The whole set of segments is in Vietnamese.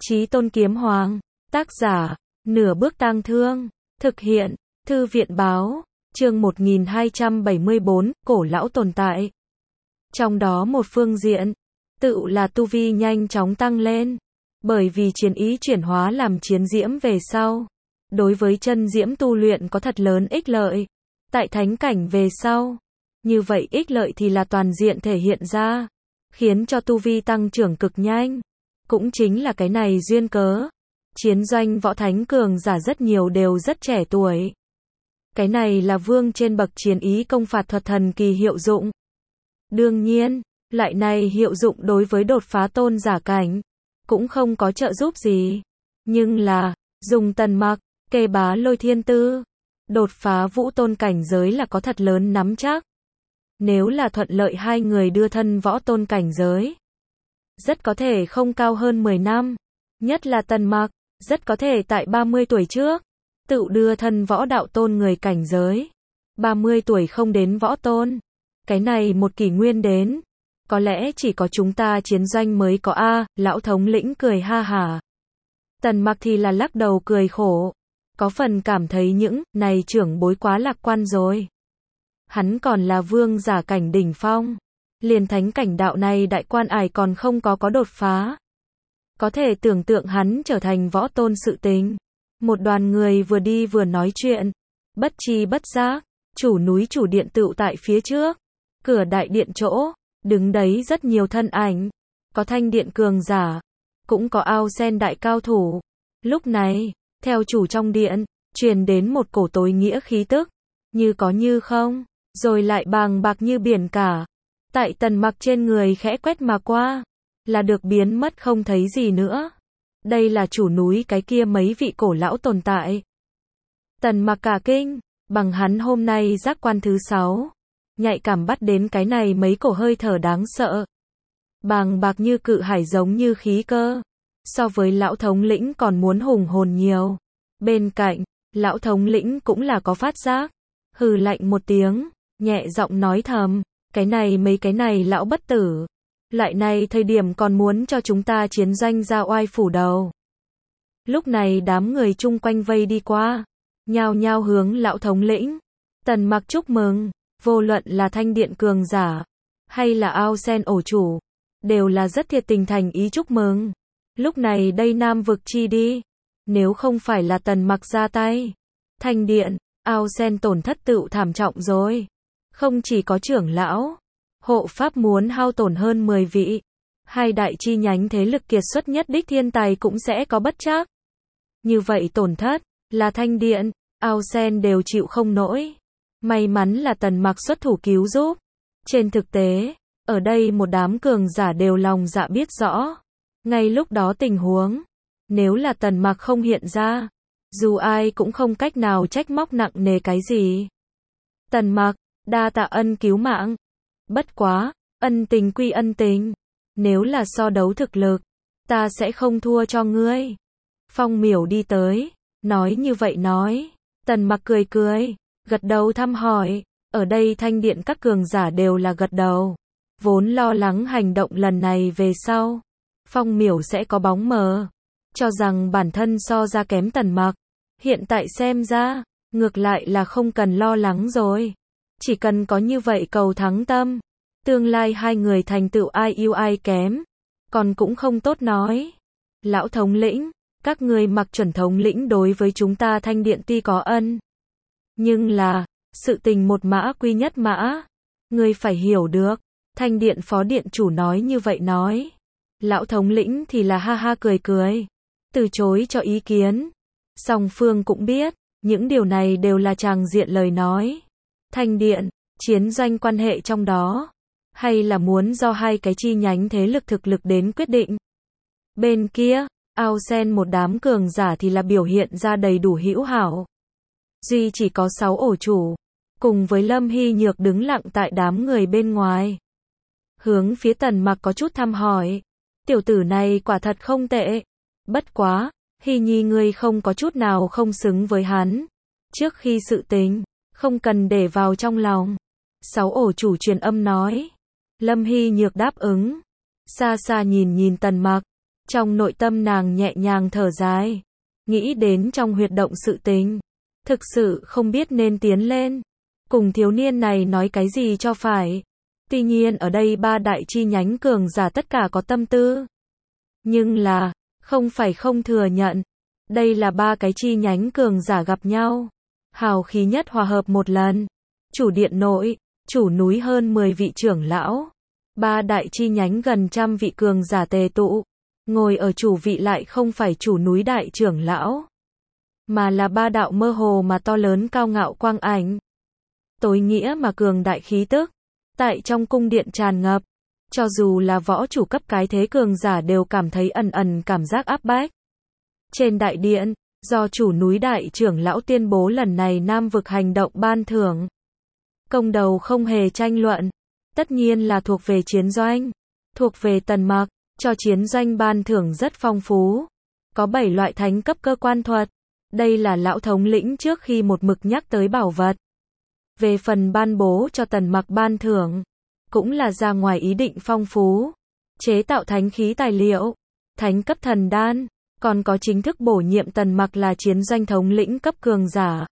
Chí Tôn Kiếm Hoàng, tác giả, Nửa Bước Tang Thương, thực hiện, Thư viện báo, chương 1274, cổ lão tồn tại. Trong đó một phương diện, tự là tu vi nhanh chóng tăng lên, bởi vì chiến ý chuyển hóa làm chiến diễm về sau. Đối với chân diễm tu luyện có thật lớn ích lợi. Tại thánh cảnh về sau, như vậy ích lợi thì là toàn diện thể hiện ra, khiến cho tu vi tăng trưởng cực nhanh. Cũng chính là cái này duyên cớ. Chiến doanh võ thánh cường giả rất nhiều đều rất trẻ tuổi. Cái này là vương trên bậc chiến ý công phạt thuật thần kỳ hiệu dụng. Đương nhiên, loại này hiệu dụng đối với đột phá tôn giả cảnh, cũng không có trợ giúp gì. Nhưng là, dùng Tần Mặc, kê bá lôi thiên tư, đột phá vũ tôn cảnh giới là có thật lớn nắm chắc. Nếu là thuận lợi hai người đưa thân võ tôn cảnh giới, rất có thể không cao hơn 10 năm. Nhất là Tần Mặc, rất có thể tại 30 tuổi trước, tự đưa thân võ đạo tôn người cảnh giới. 30 tuổi không đến võ tôn. Cái này một kỷ nguyên đến. Có lẽ chỉ có chúng ta chiến doanh mới có a. Lão thống lĩnh cười ha hả. Tần Mặc thì là lắc đầu cười khổ. Có phần cảm thấy những này trưởng bối quá lạc quan rồi. Hắn còn là vương giả cảnh đỉnh phong. Liền thánh cảnh đạo này đại quan ải còn không có đột phá. Có thể tưởng tượng hắn trở thành võ tôn sự tình. Một đoàn người vừa đi vừa nói chuyện. Bất tri bất giác, chủ núi chủ điện tựu tại phía trước. Cửa đại điện chỗ, đứng đấy rất nhiều thân ảnh. Có thanh điện cường giả, cũng có ao sen đại cao thủ. Lúc này, theo chủ trong điện, truyền đến một cổ tối nghĩa khí tức. Như có như không, rồi lại bàng bạc như biển cả. Tại Tần Mặc trên người khẽ quét mà qua, là được biến mất không thấy gì nữa. Đây là chủ núi cái kia mấy vị cổ lão tồn tại. Tần Mặc cả kinh, bằng hắn hôm nay giác quan thứ 6, nhạy cảm bắt đến cái này mấy cổ hơi thở đáng sợ. Bàng bạc như cự hải giống như khí cơ. So với lão thống lĩnh còn muốn hùng hồn nhiều. Bên cạnh, lão thống lĩnh cũng là có phát giác. Hừ lạnh một tiếng, nhẹ giọng nói thầm, mấy cái này lão bất tử. Loại này thời điểm còn muốn cho chúng ta chiến doanh ra oai phủ đầu. Lúc này đám người chung quanh vây đi qua, nhao nhao hướng lão thống lĩnh Tần Mặc chúc mừng. Vô luận là thanh điện cường giả, hay là ao sen ổ chủ, đều là rất thiệt tình thành ý chúc mừng. Lúc này đây Nam vực chi đi, nếu không phải là Tần Mặc ra tay, thanh điện, ao sen tổn thất tựu thảm trọng rồi. Không chỉ có trưởng lão, hộ pháp muốn hao tổn hơn 10 vị. Hai đại chi nhánh thế lực kiệt xuất nhất đích thiên tài cũng sẽ có bất trắc. Như vậy tổn thất, là thanh điện, ao sen đều chịu không nổi. May mắn là Tần Mặc xuất thủ cứu giúp. Trên thực tế, ở đây một đám cường giả đều lòng dạ biết rõ. Ngay lúc đó tình huống, nếu là Tần Mặc không hiện ra, dù ai cũng không cách nào trách móc nặng nề cái gì. Tần Mặc, đa tạ ân cứu mạng. Bất quá, ân tình quy ân tình. Nếu là so đấu thực lực, ta sẽ không thua cho ngươi. Phong Miểu đi tới, nói như vậy nói. Tần Mặc cười cười, gật đầu thăm hỏi. Ở đây thanh điện các cường giả đều là gật đầu. Vốn lo lắng hành động lần này về sau, Phong Miểu sẽ có bóng mờ, cho rằng bản thân so ra kém Tần Mặc. Hiện tại xem ra, ngược lại là không cần lo lắng rồi. Chỉ cần có như vậy cầu thắng tâm, tương lai hai người thành tựu ai yêu ai kém, còn cũng không tốt nói. Lão thống lĩnh, các ngươi Mặc chuẩn thống lĩnh đối với chúng ta thanh điện tuy có ân, nhưng là, sự tình một mã quy nhất mã. Ngươi phải hiểu được. Thanh điện phó điện chủ nói như vậy nói. Lão thống lĩnh thì là ha ha cười cười, từ chối cho ý kiến. Song phương cũng biết, những điều này đều là tràng diện lời nói. Thanh điện, chiến doanh quan hệ trong đó, hay là muốn do hai cái chi nhánh thế lực thực lực đến quyết định. Bên kia, ao sen một đám cường giả thì là biểu hiện ra đầy đủ hữu hảo. Duy chỉ có 6 ổ chủ, cùng với Lâm Hy Nhược đứng lặng tại đám người bên ngoài. Hướng phía Tần Mặc có chút thăm hỏi. Tiểu tử này quả thật không tệ. Bất quá, Hy Nhi ngươi không có chút nào không xứng với hắn. Trước khi sự tình, không cần để vào trong lòng. 6 ổ chủ truyền âm nói. Lâm Hy Nhược đáp ứng. Xa xa nhìn Tần Mặc. Trong nội tâm nàng nhẹ nhàng thở dài, nghĩ đến trong huyệt động sự tình, thực sự không biết nên tiến lên, cùng thiếu niên này nói cái gì cho phải. Tuy nhiên ở đây ba đại chi nhánh cường giả tất cả có tâm tư. Nhưng là, không phải không thừa nhận. Đây là ba cái chi nhánh cường giả gặp nhau. Hào khí nhất hòa hợp một lần. Chủ điện nội, chủ núi hơn 10 vị trưởng lão. Ba đại chi nhánh gần 100 vị cường giả tề tụ. Ngồi ở chủ vị lại không phải chủ núi đại trưởng lão. Mà là ba đạo mơ hồ mà to lớn cao ngạo quang ảnh. Tối nghĩa mà cường đại khí tức. Tại trong cung điện tràn ngập. Cho dù là võ chủ cấp cái thế cường giả đều cảm thấy ẩn ẩn cảm giác áp bách. Trên đại điện, do chủ núi đại trưởng lão tuyên bố lần này Nam vực hành động ban thưởng. Công đầu không hề tranh luận. Tất nhiên là thuộc về chiến doanh. Thuộc về Tần Mặc, cho chiến doanh ban thưởng rất phong phú. Có 7 loại thánh cấp cơ quan thuật. Đây là lão thống lĩnh trước khi một mực nhắc tới bảo vật. Về phần ban bố cho Tần Mặc ban thưởng, cũng là ra ngoài ý định phong phú. Chế tạo thánh khí tài liệu, thánh cấp thần đan, còn có chính thức bổ nhiệm Tần Mặc là chiến doanh thống lĩnh cấp cường giả.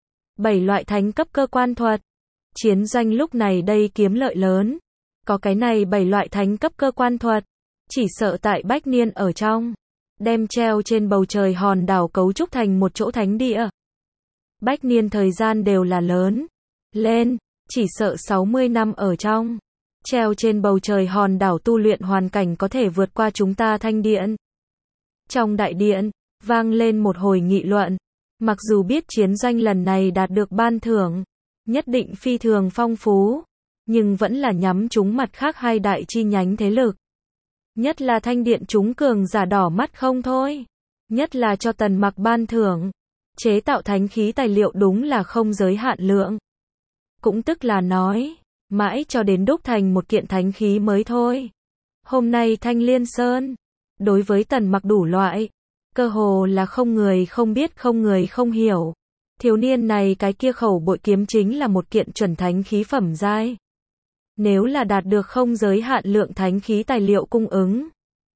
7 loại thánh cấp cơ quan thuật. Chiến doanh lúc này đây kiếm lợi lớn. Có cái này 7 loại thánh cấp cơ quan thuật. Chỉ sợ tại Bách Niên ở trong. Đem treo trên bầu trời hòn đảo cấu trúc thành một chỗ thánh địa. Bách Niên thời gian đều là lớn. Lên, chỉ sợ 60 năm ở trong. Treo trên bầu trời hòn đảo tu luyện hoàn cảnh có thể vượt qua chúng ta thanh điện. Trong đại điện, vang lên một hồi nghị luận. Mặc dù biết chiến doanh lần này đạt được ban thưởng, nhất định phi thường phong phú, nhưng vẫn là nhắm trúng mặt khác hai đại chi nhánh thế lực. Nhất là thanh điện chúng cường giả đỏ mắt không thôi. Nhất là cho Tần Mặc ban thưởng. Chế tạo thánh khí tài liệu đúng là không giới hạn lượng. Cũng tức là nói, mãi cho đến đúc thành một kiện thánh khí mới thôi. Hôm nay Thanh Liên Sơn, đối với Tần Mặc đủ loại, cơ hồ là không người không biết không người không hiểu. Thiếu niên này cái kia khẩu bội kiếm chính là một kiện chuẩn thánh khí phẩm giai. Nếu là đạt được không giới hạn lượng thánh khí tài liệu cung ứng,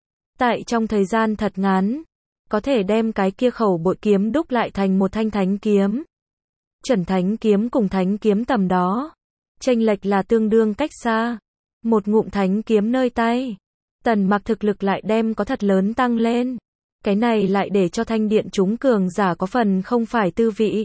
tại trong thời gian thật ngắn, có thể đem cái kia khẩu bội kiếm đúc lại thành một thanh thánh kiếm. Chuẩn thánh kiếm cùng thánh kiếm tầm đó, chênh lệch là tương đương cách xa. Một ngụm thánh kiếm nơi tay, Tần Mặc thực lực lại đem có thật lớn tăng lên. Cái này lại để cho thanh điện chúng cường giả có phần không phải tư vị.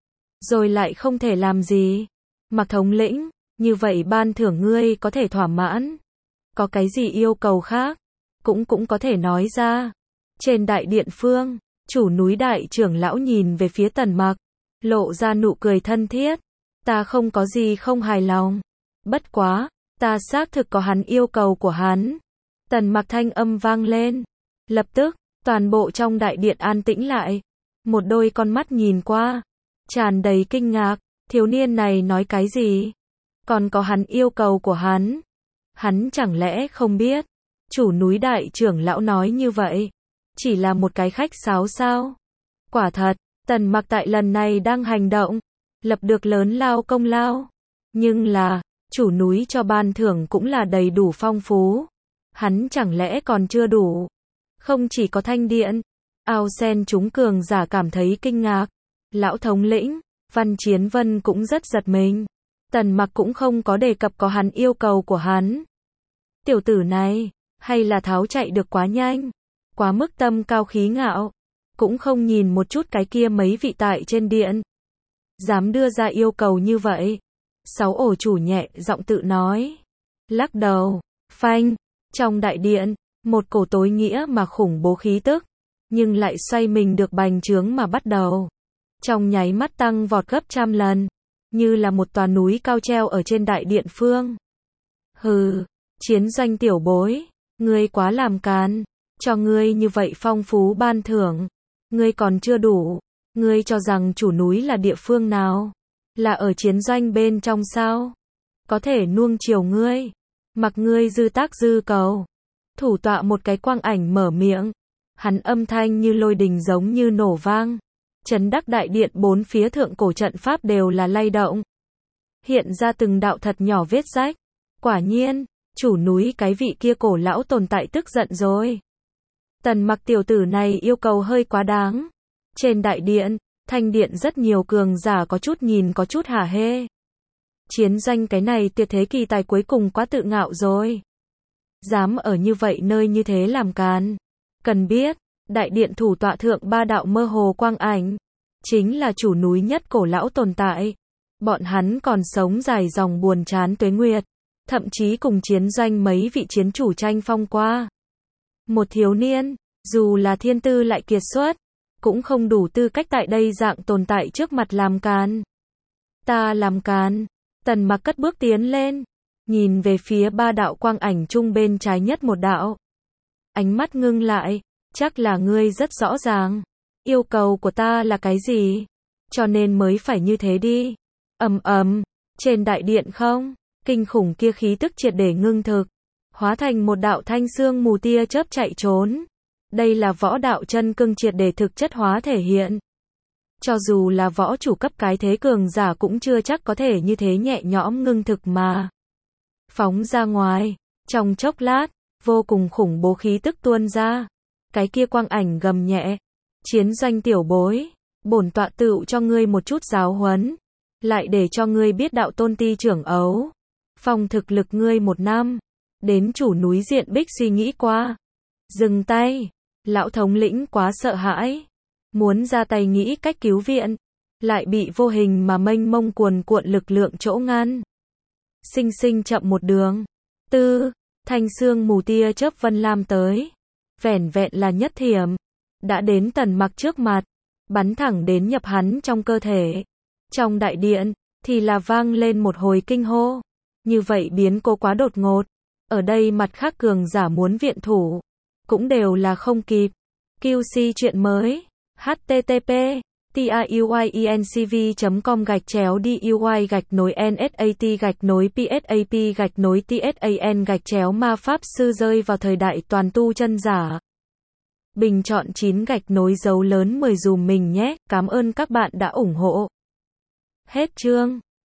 Rồi lại không thể làm gì. Mặc thống lĩnh, như vậy ban thưởng ngươi có thể thỏa mãn. Có cái gì yêu cầu khác, cũng có thể nói ra. Trên đại điện phương, chủ núi đại trưởng lão nhìn về phía Tần Mặc, lộ ra nụ cười thân thiết. Ta không có gì không hài lòng. Bất quá, ta xác thực có hắn yêu cầu của hắn. Tần Mặc thanh âm vang lên. Lập tức, toàn bộ trong đại điện an tĩnh lại. Một đôi con mắt nhìn qua, tràn đầy kinh ngạc. Thiếu niên này nói cái gì? Còn có hắn yêu cầu của hắn. Hắn chẳng lẽ không biết? Chủ núi đại trưởng lão nói như vậy, chỉ là một cái khách sáo sao? Quả thật, Tần Mặc tại lần này đang hành động, lập được lớn lao công lao. Nhưng là, chủ núi cho ban thưởng cũng là đầy đủ phong phú. Hắn chẳng lẽ còn chưa đủ? Không chỉ có thanh điện, ao sen chúng cường giả cảm thấy kinh ngạc. Lão thống lĩnh, Văn Chiến Vân cũng rất giật mình. Tần Mặc cũng không có đề cập có hắn yêu cầu của hắn. Tiểu tử này, hay là tháo chạy được quá nhanh, quá mức tâm cao khí ngạo, cũng không nhìn một chút cái kia mấy vị tại trên điện. Dám đưa ra yêu cầu như vậy. Sáu ổ chủ nhẹ giọng tự nói. Lắc đầu, phanh, trong đại điện, một cổ tối nghĩa mà khủng bố khí tức, nhưng lại xoay mình được bành trướng mà bắt đầu. Trong nháy mắt tăng vọt gấp 100 lần, như là một tòa núi cao treo ở trên đại điện phương. Hừ, chiến doanh tiểu bối, ngươi quá làm càn, cho ngươi như vậy phong phú ban thưởng, ngươi còn chưa đủ, ngươi cho rằng chủ núi là địa phương nào? Là ở chiến doanh bên trong sao? Có thể nuông chiều ngươi, mặc ngươi dư tác dư cầu. Thủ tọa một cái quang ảnh mở miệng, hắn âm thanh như lôi đình giống như nổ vang. Chấn đắc đại điện bốn phía thượng cổ trận pháp đều là lay động. Hiện ra từng đạo thật nhỏ vết rách. Quả nhiên, chủ núi cái vị kia cổ lão tồn tại tức giận rồi. Tần Mặc tiểu tử này yêu cầu hơi quá đáng. Trên đại điện, thanh điện rất nhiều cường giả có chút nhìn có chút hả hê. Chiến doanh cái này tuyệt thế kỳ tài cuối cùng quá tự ngạo rồi. Dám ở như vậy nơi như thế làm càn. Cần biết, đại điện thủ tọa thượng ba đạo mơ hồ quang ảnh, chính là chủ núi nhất cổ lão tồn tại. Bọn hắn còn sống dài dòng buồn chán tuế nguyệt, thậm chí cùng chiến doanh mấy vị chiến chủ tranh phong qua. Một thiếu niên, dù là thiên tư lại kiệt xuất, cũng không đủ tư cách tại đây dạng tồn tại trước mặt làm càn. Ta làm càn. Tần Mặc cất bước tiến lên, nhìn về phía ba đạo quang ảnh chung bên trái nhất một đạo. Ánh mắt ngưng lại, chắc là ngươi rất rõ ràng. Yêu cầu của ta là cái gì? Cho nên mới phải như thế đi. Trên đại điện không, kinh khủng kia khí tức triệt để ngưng thực, hóa thành một đạo thanh xương mù tia chớp chạy trốn. Đây là võ đạo chân cương triệt để thực chất hóa thể hiện. Cho dù là võ chủ cấp cái thế cường giả cũng chưa chắc có thể như thế nhẹ nhõm ngưng thực mà. Phóng ra ngoài, trong chốc lát, vô cùng khủng bố khí tức tuôn ra. Cái kia quang ảnh gầm nhẹ, chiến doanh tiểu bối, bổn tọa tựu cho ngươi một chút giáo huấn, lại để cho ngươi biết đạo tôn ti trưởng ấu. Phong thực lực ngươi 1 năm, đến chủ núi diện bích suy nghĩ qua. Dừng tay, lão thống lĩnh quá sợ hãi, muốn ra tay nghĩ cách cứu viện, lại bị vô hình mà mênh mông cuồn cuộn lực lượng chỗ ngăn. Sinh sinh chậm một đường. Thanh xương mù tia chớp vân lam tới, vẻn vẹn là nhất thiểm, đã đến Tần Mặc trước mặt, bắn thẳng đến nhập hắn trong cơ thể. Trong đại điện, thì là vang lên một hồi kinh hô. Như vậy biến cố quá đột ngột, ở đây mặt khác cường giả muốn viện thủ, cũng đều là không kịp. QC chuyện mới, http tayuy.cv.com/duy/nsat-psap-ma pháp sư rơi vào thời đại toàn tu chân giả. Bình chọn 9 dấu lớn 10 dùm mình nhé, cảm ơn các bạn đã ủng hộ. Hết chương.